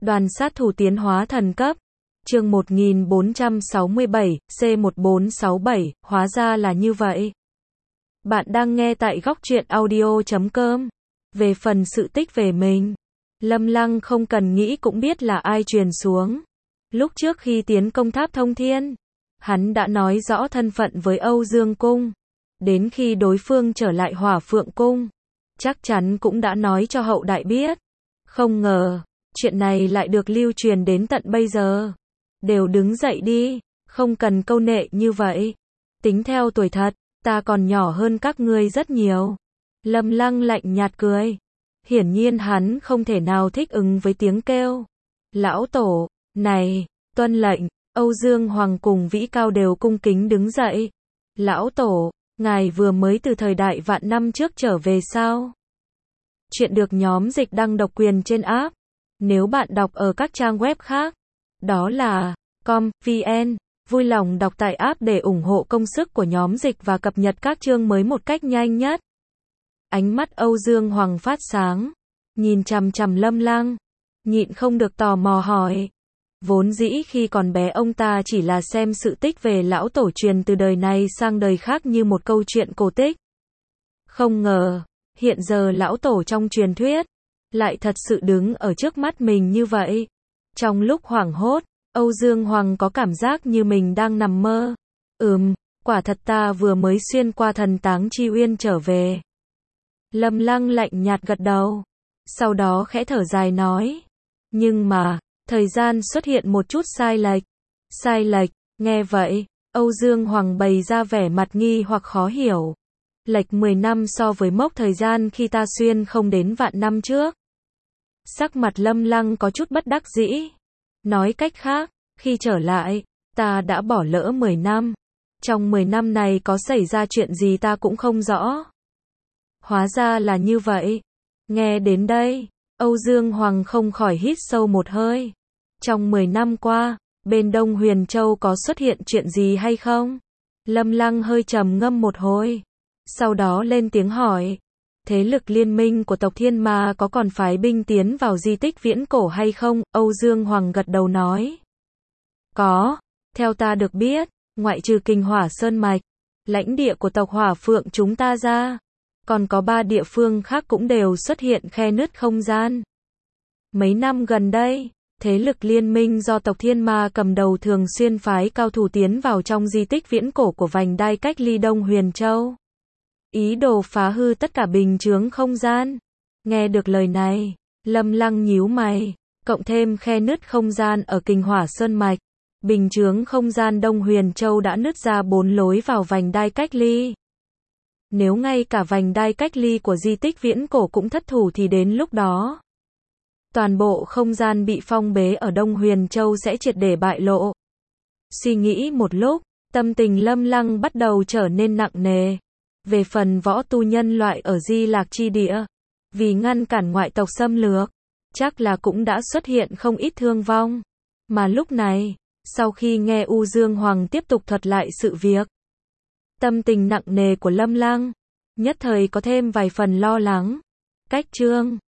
Đoàn sát thủ tiến hóa thần cấp. Chương 1467, C1467, hóa ra là như vậy. Bạn đang nghe tại góc truyện audio.com. Về phần sự tích về mình, Lâm Lăng không cần nghĩ cũng biết là ai truyền xuống. Lúc trước khi tiến công Tháp Thông Thiên, hắn đã nói rõ thân phận với Âu Dương Cung. Đến khi đối phương trở lại Hỏa Phượng Cung, chắc chắn cũng đã nói cho hậu đại biết. Không ngờ, chuyện này lại được lưu truyền đến tận bây giờ. Đều đứng dậy đi, không cần câu nệ như vậy. Tính theo tuổi thật, ta còn nhỏ hơn các ngươi rất nhiều. Lâm Lăng lạnh nhạt cười. Hiển nhiên hắn không thể nào thích ứng với tiếng kêu. Lão tổ, này, tuân lệnh. Âu Dương Hoàng cùng Vĩ Cao đều cung kính đứng dậy. Lão tổ, ngài vừa mới từ thời đại vạn năm trước trở về sao? Chuyện được nhóm dịch đăng độc quyền trên app. Nếu bạn đọc ở các trang web khác, đó là com.vn, vui lòng đọc tại app để ủng hộ công sức của nhóm dịch và cập nhật các chương mới một cách nhanh nhất. Ánh mắt Âu Dương Hoàng phát sáng, nhìn chằm chằm Lâm Lăng, nhịn không được tò mò hỏi. Vốn dĩ khi còn bé ông ta chỉ là xem sự tích về lão tổ truyền từ đời này sang đời khác như một câu chuyện cổ tích. Không ngờ, hiện giờ lão tổ trong truyền thuyết lại thật sự đứng ở trước mắt mình như vậy. Trong lúc hoảng hốt, Âu Dương Hoàng có cảm giác như mình đang nằm mơ. Quả thật ta vừa mới xuyên qua thần táng chi uyên trở về. Lâm Lăng lạnh nhạt gật đầu. Sau đó khẽ thở dài nói. Nhưng mà, thời gian xuất hiện một chút sai lệch. Sai lệch, nghe vậy, Âu Dương Hoàng bày ra vẻ mặt nghi hoặc khó hiểu. Lệch 10 năm so với mốc thời gian khi ta xuyên không đến vạn năm trước. Sắc mặt Lâm Lăng có chút bất đắc dĩ. Nói cách khác, khi trở lại, ta đã bỏ lỡ 10 năm. Trong 10 năm này có xảy ra chuyện gì ta cũng không rõ. Hóa ra là như vậy. Nghe đến đây, Âu Dương Hoàng không khỏi hít sâu một hơi. Trong 10 năm qua, bên Đông Huyền Châu có xuất hiện chuyện gì hay không? Lâm Lăng hơi trầm ngâm một hồi. Sau đó lên tiếng hỏi. Thế lực liên minh của tộc Thiên Ma có còn phái binh tiến vào di tích viễn cổ hay không? Âu Dương Hoàng gật đầu nói. Có, theo ta được biết, ngoại trừ Kình Hỏa Sơn Mạch, lãnh địa của tộc Hỏa Phượng chúng ta ra, còn có 3 địa phương khác cũng đều xuất hiện khe nứt không gian. Mấy năm gần đây, thế lực liên minh do tộc Thiên Ma cầm đầu thường xuyên phái cao thủ tiến vào trong di tích viễn cổ của vành đai cách ly Đông Huyền Châu. Ý đồ phá hư tất cả bình chướng không gian. Nghe được lời này, Lâm Lăng nhíu mày, cộng thêm khe nứt không gian ở Kình Hỏa Sơn Mạch, bình chướng không gian Đông Huyền Châu đã nứt ra 4 lối vào vành đai cách ly. Nếu ngay cả vành đai cách ly của di tích viễn cổ cũng thất thủ thì đến lúc đó, toàn bộ không gian bị phong bế ở Đông Huyền Châu sẽ triệt để bại lộ. Suy nghĩ một lúc, tâm tình Lâm Lăng bắt đầu trở nên nặng nề. Về phần võ tu nhân loại ở Di Lạc Chi Địa, vì ngăn cản ngoại tộc xâm lược, chắc là cũng đã xuất hiện không ít thương vong. Mà lúc này, sau khi nghe Âu Dương Hoàng tiếp tục thuật lại sự việc, tâm tình nặng nề của Lâm Lăng nhất thời có thêm vài phần lo lắng. Cách chương